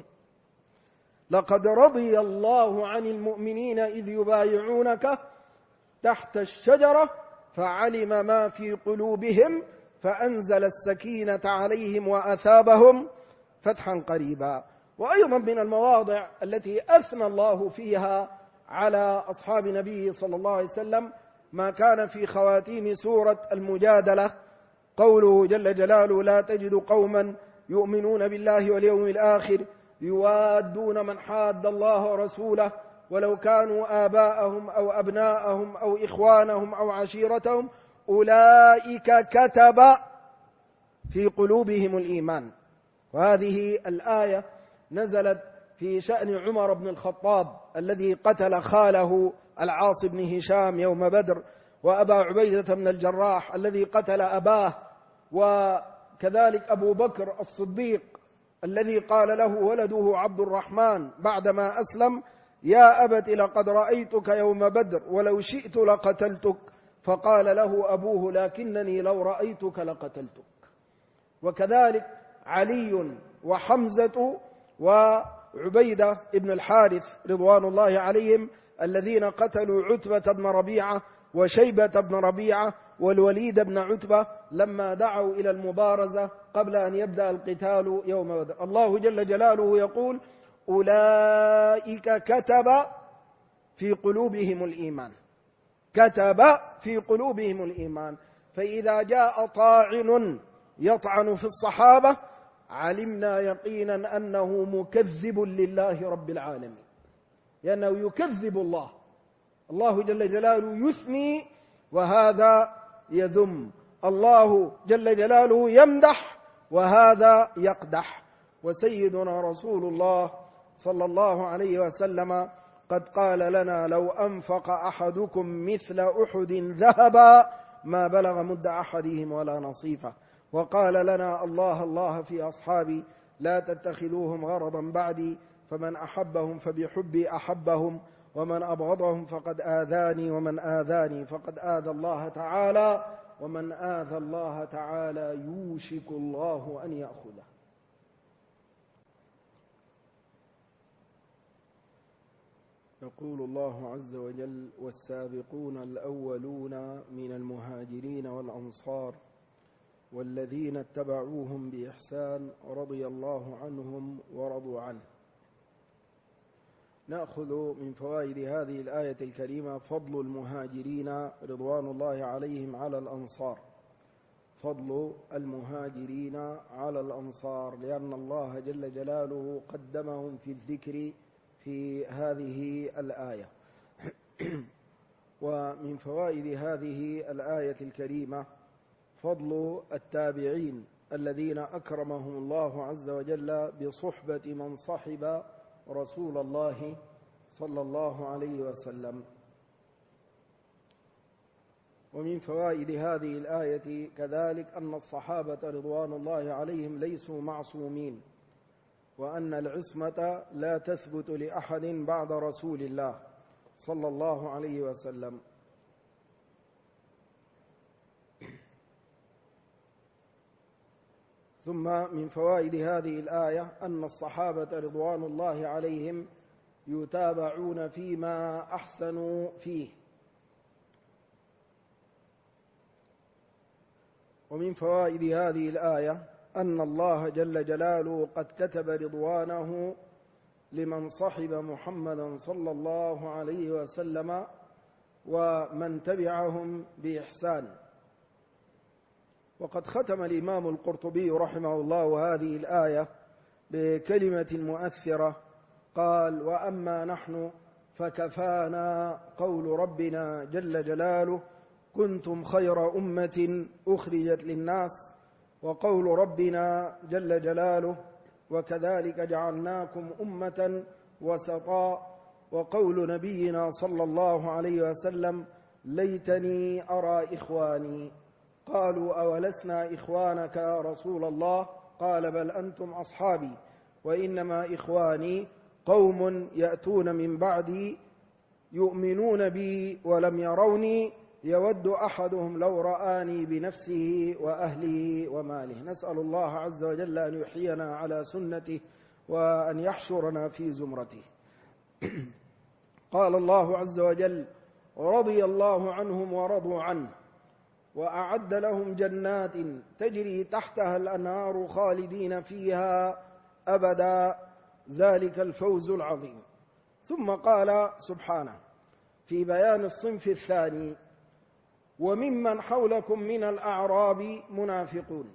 Speaker 2: لقد رضي الله عن المؤمنين إذ يبايعونك تحت الشجرة فعلم ما في قلوبهم فأنزل السكينة عليهم وأثابهم فتحا قريبا. وأيضا من المواضع التي أثنى الله فيها على أصحاب نبيه صلى الله عليه وسلم ما كان في خواتيم سورة المجادلة، قوله جل جلاله: لا تجد قوما يؤمنون بالله واليوم الآخر يوادون من حاد الله ورسوله ولو كانوا آباءهم أو أبناءهم أو إخوانهم أو عشيرتهم أولئك كتب في قلوبهم الإيمان. وهذه الآية نزلت في شأن عمر بن الخطاب الذي قتل خاله العاص بن هشام يوم بدر، وأبا عبيدة بن الجراح الذي قتل أباه، وكذلك أبو بكر الصديق الذي قال له ولده عبد الرحمن بعدما أسلم: يا أبت لقد رأيتك يوم بدر ولو شئت لقتلتك، فقال له أبوه: لكنني لو رأيتك لقتلتك. وكذلك علي وحمزة وعبيدة بن الحارث رضوان الله عليهم الذين قتلوا عتبة بن ربيعة وشيبة بن ربيعة والوليد بن عتبة لما دعوا إلى المبارزة قبل أن يبدأ القتال يوم بدر. الله جل جلاله يقول: أولئك كتب في قلوبهم الإيمان، كتب في قلوبهم الإيمان. فإذا جاء طاعن يطعن في الصحابة علمنا يقينا أنه مكذب لله رب العالمين. لأنه يكذب الله. الله جل جلاله يثني وهذا يذم، الله جل جلاله يمدح وهذا يقدح. وسيدنا رسول الله صلى الله عليه وسلم قد قال لنا: لو أنفق أحدكم مثل أحد ذهبا ما بلغ مد أحدهم ولا نصيفه. وقال لنا: الله الله في أصحابي لا تتخذوهم غرضا بعدي، فمن أحبهم فبحبي أحبهم، ومن أبغضهم فقد آذاني، ومن آذاني فقد آذى الله تعالى، ومن آذى الله تعالى يوشك الله أن يأخذه. يقول الله عز وجل: والسابقون الأولون من المهاجرين والأنصار والذين اتبعوهم بإحسان رضي الله عنهم ورضوا عنه. نأخذ من فوائد هذه الآية الكريمة فضل المهاجرين رضوان الله عليهم على الأنصار، فضل المهاجرين على الأنصار، لأن الله جل جلاله قدمهم في الذكر في هذه الآية. ومن فوائد هذه الآية الكريمة فضل التابعين الذين أكرمهم الله عز وجل بصحبة من صحب رسول الله صلى الله عليه وسلم. ومن فوائد هذه الآية كذلك أن الصحابة رضوان الله عليهم ليسوا معصومين، وأن العصمة لا تثبت لأحد بعد رسول الله صلى الله عليه وسلم. ثم من فوائد هذه الآية أن الصحابة رضوان الله عليهم يتابعون فيما أحسنوا فيه. ومن فوائد هذه الآية أن الله جل جلاله قد كتب رضوانه لمن صحب محمدا صلى الله عليه وسلم ومن تبعهم بإحسان. وقد ختم الإمام القرطبي رحمه الله هذه الآية بكلمة مؤثرة، قال: وأما نحن فكفانا قول ربنا جل جلاله: كنتم خير أمة أخرجت للناس، وقول ربنا جل جلاله: وكذلك جعلناكم أمة وسطا، وقول نبينا صلى الله عليه وسلم: ليتني أرى إخواني. قالوا: أولسنا إخوانك يا رسول الله؟ قال: بل أنتم أصحابي، وإنما إخواني قوم يأتون من بعدي يؤمنون بي ولم يروني، يود أحدهم لو رآني بنفسه وأهله وماله. نسأل الله عز وجل أن يحيينا على سنته وأن يحشرنا في زمرته. قال الله عز وجل: رضي الله عنهم ورضوا عنه، وأعد لهم جنات تجري تحتها الأنهار خالدين فيها أبدا، ذلك الفوز العظيم. ثم قال سبحانه في بيان الصنف الثاني: وممن حولكم من الأعراب منافقون.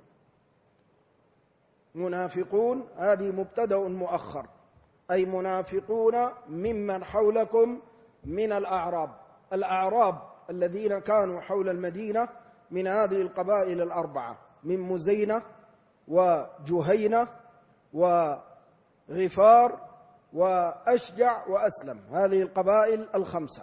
Speaker 2: منافقون هذه مبتدأ مؤخر، أي منافقون ممن حولكم من الأعراب. الأعراب الذين كانوا حول المدينة من هذه القبائل الأربعة، من مزينة وجهينة وغفار وأشجع وأسلم، هذه القبائل الخمسة.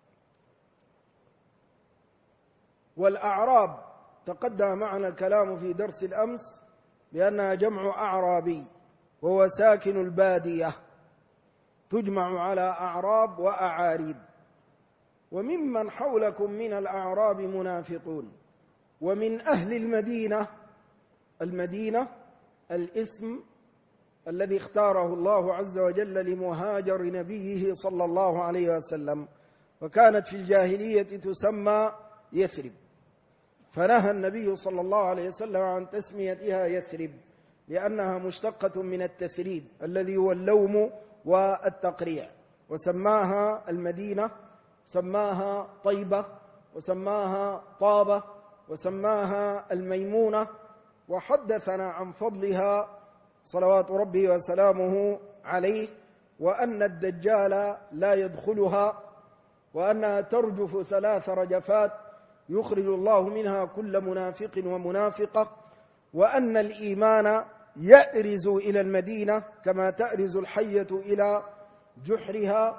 Speaker 2: والأعراب تقدم معنا الكلام في درس الأمس بأنها جمع أعرابي، وهو ساكن البادية، تجمع على أعراب وأعاريب. وممن حولكم من الأعراب منافقون. ومن أهل المدينة، المدينة الاسم الذي اختاره الله عز وجل لمهاجر نبيه صلى الله عليه وسلم، وكانت في الجاهلية تسمى يثرب، فنهى النبي صلى الله عليه وسلم عن تسميتها يثرب، لأنها مشتقة من التثريب الذي هو اللوم والتقريع، وسماها المدينة، سماها طيبة، وسماها طابة، وسماها الميمونة، وحدثنا عن فضلها صلوات ربي وسلامه عليه وأن الدجال لا يدخلها، وأنها ترجف 3 رجفات يخرج الله منها كل منافق ومنافقة، وأن الإيمان يأرز إلى المدينة كما تأرز الحية إلى جحرها.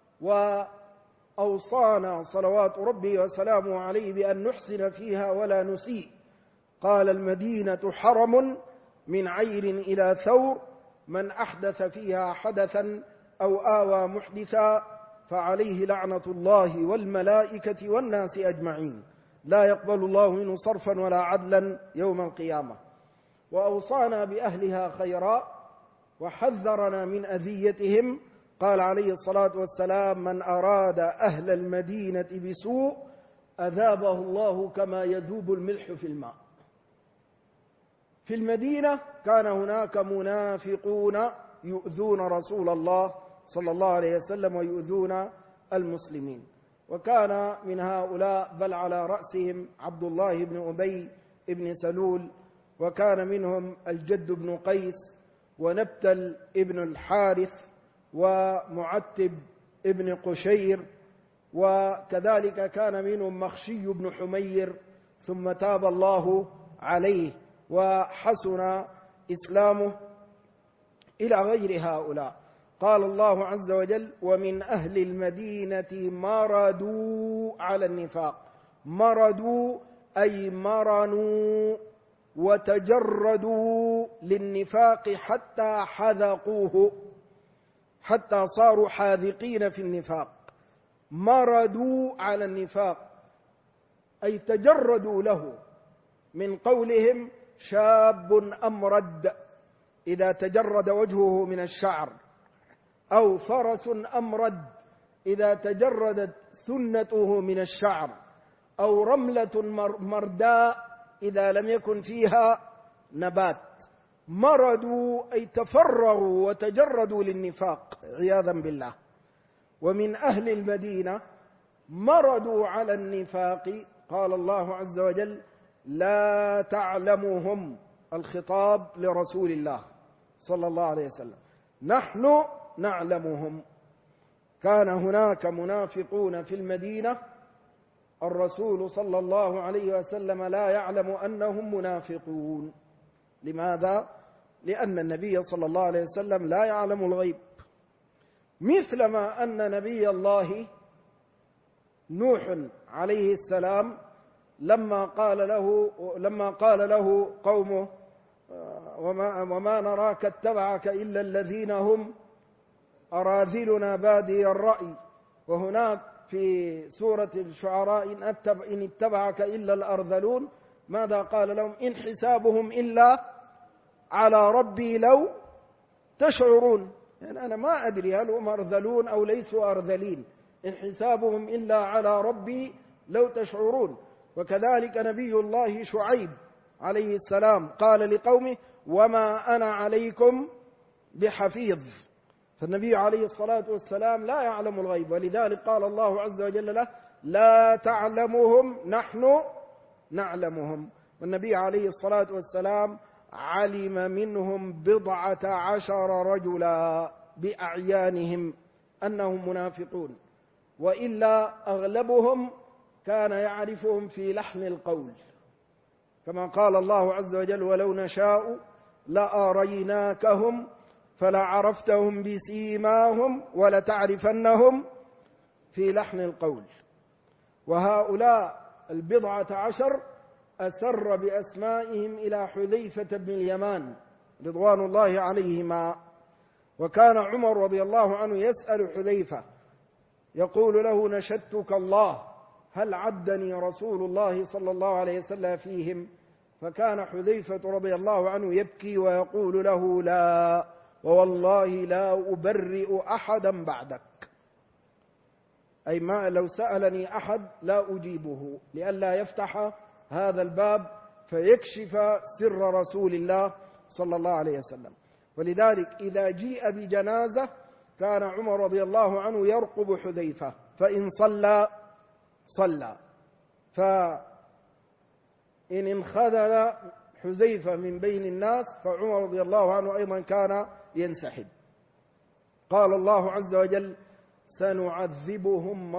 Speaker 2: وأوصانا صلوات ربي وسلامه عليه بأن نحسن فيها ولا نسيء. قال: المدينة حرم من عير إلى ثور، من أحدث فيها حدثا أو آوى محدثا فعليه لعنة الله والملائكة والناس أجمعين، لا يقبل الله منه صرفا ولا عدلا يوم القيامة. وأوصانا بأهلها خيرا وحذرنا من أذيتهم. قال عليه الصلاة والسلام: من أراد أهل المدينة بسوء أذابه الله كما يذوب الملح في الماء. في المدينة كان هناك منافقون يؤذون رسول الله صلى الله عليه وسلم ويؤذون المسلمين، وكان من هؤلاء بل على رأسهم عبد الله بن أبي بن سلول، وكان منهم الجد بن قيس ونبتل بن الحارث ومعتب بن قشير، وكذلك كان منهم مخشي بن حمير ثم تاب الله عليه وحسن إسلامه، إلى غير هؤلاء. قال الله عز وجل: ومن أهل المدينة مردوا على النفاق. مردوا أي مرنوا وتجردوا للنفاق حتى حذقوه، حتى صاروا حاذقين في النفاق. مردوا على النفاق أي تجردوا له، من قولهم: شاب أمرد إذا تجرد وجهه من الشعر، أو فرس أمرد إذا تجردت سنته من الشعر، أو رملة مرداء إذا لم يكن فيها نبات. مردوا أي تفرغوا وتجردوا للنفاق عياذا بالله. ومن أهل المدينة مردوا على النفاق. قال الله عز وجل: لا تعلمهم، الخطاب لرسول الله صلى الله عليه وسلم، نحن نعلمهم. كان هناك منافقون في المدينة، الرسول صلى الله عليه وسلم لا يعلم أنهم منافقون. لماذا؟ لأن النبي صلى الله عليه وسلم لا يعلم الغيب، مثلما أن نبي الله نوح عليه السلام لما قال له قومه: وما نراك اتبعك إلا الذين هم أراذلنا بادي الرأي. وهناك في سورة الشعراء: إن اتبعك إلا الأرذلون. ماذا قال لهم؟ إن حسابهم إلا على ربي لو تشعرون. يعني أنا ما أدري هل هم أرذلون أو ليسوا أرذلين، إن حسابهم إلا على ربي لو تشعرون. وكذلك نبي الله شعيب عليه السلام قال لقومه: وما أنا عليكم بحفيظ. فالنبي عليه الصلاة والسلام لا يعلم الغيب، ولذلك قال الله عز وجل له: لا تعلمهم نحن نعلمهم. والنبي عليه الصلاة والسلام علم منهم 12 رجلا بأعيانهم أنهم منافقون، وإلا أغلبهم كان يعرفهم في لحن القول، كما قال الله عز وجل: ولو نشاء لأريناكهم فلعرفتهم بسيماهم ولتعرفنهم في لحن القول. وهؤلاء 12 أسر بأسمائهم إلى حذيفة بن اليمان رضوان الله عليهما. وكان عمر رضي الله عنه يسأل حذيفة يقول له: نشدتك الله، هل عدني رسول الله صلى الله عليه وسلم فيهم؟ فكان حذيفة رضي الله عنه يبكي ويقول له: لا، ووالله لا أبرئ أحدا بعدك، أي ما لو سألني أحد لا أجيبه، لئلا يفتح هذا الباب فيكشف سر رسول الله صلى الله عليه وسلم. ولذلك إذا جيء بجنازة كان عمر رضي الله عنه يرقب حذيفة، فإن صلى، فإن انخذل حذيفة من بين الناس فعمر رضي الله عنه أيضا كان ينسحب. قال الله عز وجل: سنعذبهم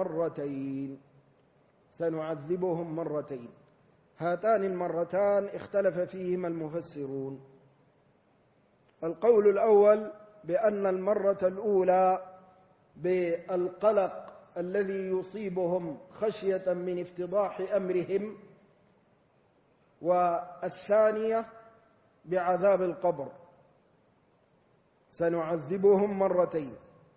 Speaker 2: مرتين. هاتان المرتان اختلف فيهما المفسرون. القول الأول بأن المرة الأولى بالقلق الذي يصيبهم خشية من افتضاح أمرهم، والثانية بعذاب القبر. سنعذبهم مرتين.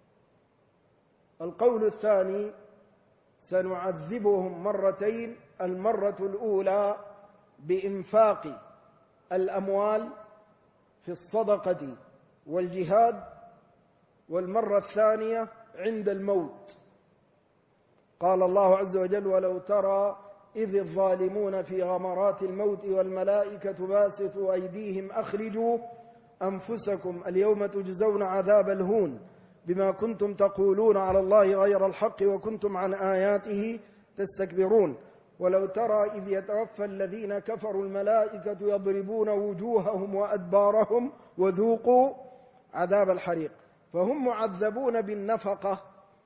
Speaker 2: القول الثاني: سنعذبهم مرتين، المرة الأولى بإنفاق الأموال في الصدقة والجهاد، والمرة الثانية عند الموت. قال الله عز وجل: ولو ترى إذ الظالمون في غمرات الموت والملائكة باسطوا أيديهم أخرجوا أنفسكم اليوم تجزون عذاب الهون بما كنتم تقولون على الله غير الحق وكنتم عن آياته تستكبرون. ولو ترى إذ يتوفى الذين كفروا الملائكة يضربون وجوههم وأدبارهم وذوقوا عذاب الحريق. فهم معذبون بالنفقة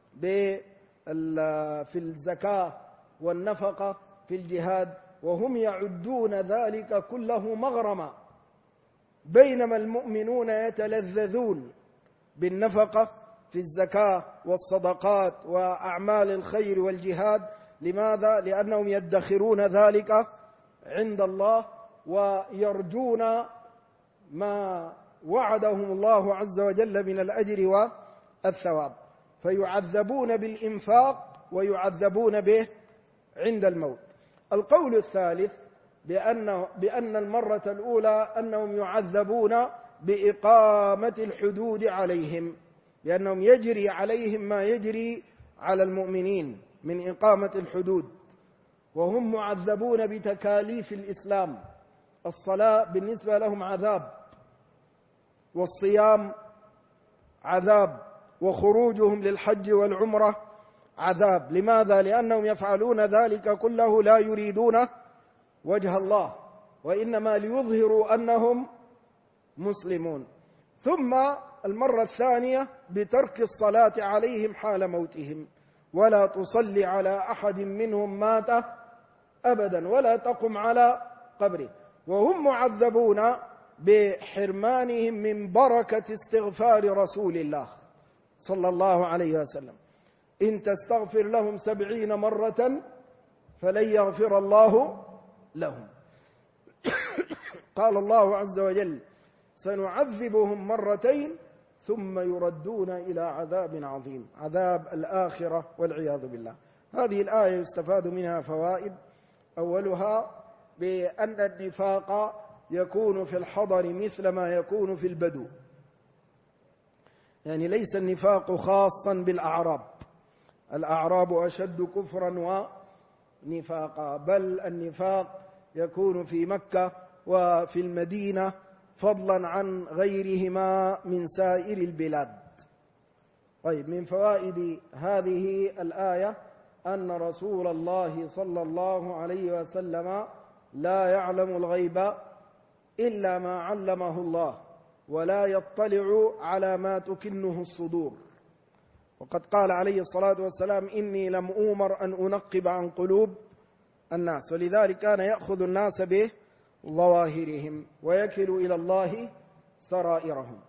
Speaker 2: في الزكاة والنفقة في الجهاد، وهم يعدون ذلك كله مغرما، بينما المؤمنون يتلذذون بالنفقة في الزكاة والصدقات وأعمال الخير والجهاد. لماذا؟ لأنهم يدخرون ذلك عند الله ويرجون ما وعدهم الله عز وجل من الأجر والثواب، فيعذبون بالإنفاق ويعذبون به عند الموت. القول الثالث بأن المرة الأولى أنهم يعذبون بإقامة الحدود عليهم، لأنهم يجري عليهم ما يجري على المؤمنين من إقامة الحدود، وهم معذبون بتكاليف الإسلام. الصلاة بالنسبة لهم عذاب، والصيام عذاب، وخروجهم للحج والعمرة عذاب. لماذا؟ لأنهم يفعلون ذلك كله لا يريدون وجه الله، وإنما ليظهروا أنهم مسلمون. ثم المرة الثانية بترك الصلاة عليهم حال موتهم، ولا تصلي على أحد منهم مات أبدا ولا تقم على قبره. وهم معذبون بحرمانهم من بركة استغفار رسول الله صلى الله عليه وسلم: إن تستغفر لهم 70 مرة فلن يغفر الله لهم. قال الله عز وجل: سنعذبهم مرتين ثم يردون إلى عذاب عظيم، عذاب الآخرة والعياذ بالله. هذه الآية يستفاد منها فوائد. أولها بأن النفاق يكون في الحضر مثل ما يكون في البدو، يعني ليس النفاق خاصا بالأعراب، الأعراب أشد كفرا ونفاقا، بل النفاق يكون في مكة وفي المدينة فضلا عن غيرهما من سائر البلاد. طيب، من فوائد هذه الآية أن رسول الله صلى الله عليه وسلم لا يعلم الغيب إلا ما علمه الله، ولا يطلع على ما تكنه الصدور. وقد قال عليه الصلاة والسلام: إني لم أؤمر أن أنقب عن قلوب الناس، ولذلك كان يأخذ الناس بظواهرهم ويكل إلى الله سرائرهم.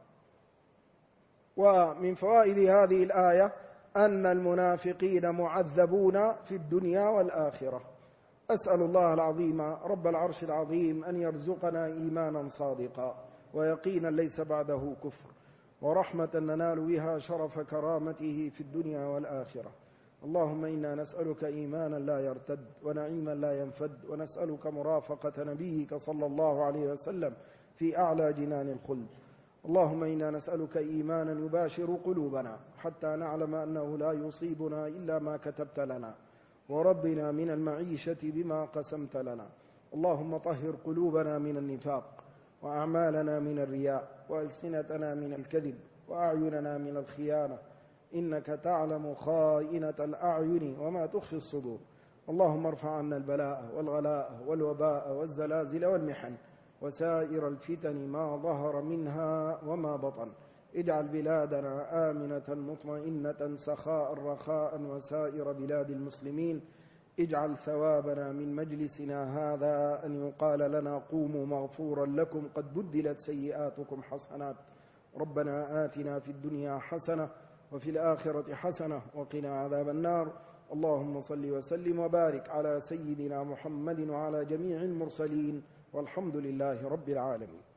Speaker 2: ومن فوائد هذه الآية أن المنافقين معذبون في الدنيا والآخرة. أسأل الله العظيم رب العرش العظيم أن يرزقنا إيمانا صادقا ويقينا ليس بعده كفر، ورحمة ننال بها شرف كرامته في الدنيا والآخرة. اللهم إنا نسألك إيمانا لا يرتد ونعيما لا ينفد، ونسألك مرافقة نبيك صلى الله عليه وسلم في أعلى جنان الخلد. اللهم إنا نسألك إيمانا يباشر قلوبنا حتى نعلم أنه لا يصيبنا إلا ما كتبت لنا، ورضنا من المعيشة بما قسمت لنا. اللهم طهر قلوبنا من النفاق، وأعمالنا من الرياء، وألسنتنا من الكذب، وأعيننا من الخيانة، إنك تعلم خائنة الأعين وما تخفي الصدور. اللهم ارفع عنا البلاء والغلاء والوباء والزلازل والمحن وسائر الفتن ما ظهر منها وما بطن، اجعل بلادنا آمنة مطمئنة سخاء رخاء وسائر بلاد المسلمين. اجعل ثوابنا من مجلسنا هذا أن يقال لنا قوموا مغفورا لكم قد بدلت سيئاتكم حسنات. ربنا آتنا في الدنيا حسنة وفي الآخرة حسنة وقنا عذاب النار. اللهم صل وسلم وبارك على سيدنا محمد وعلى جميع المرسلين والحمد لله رب العالمين.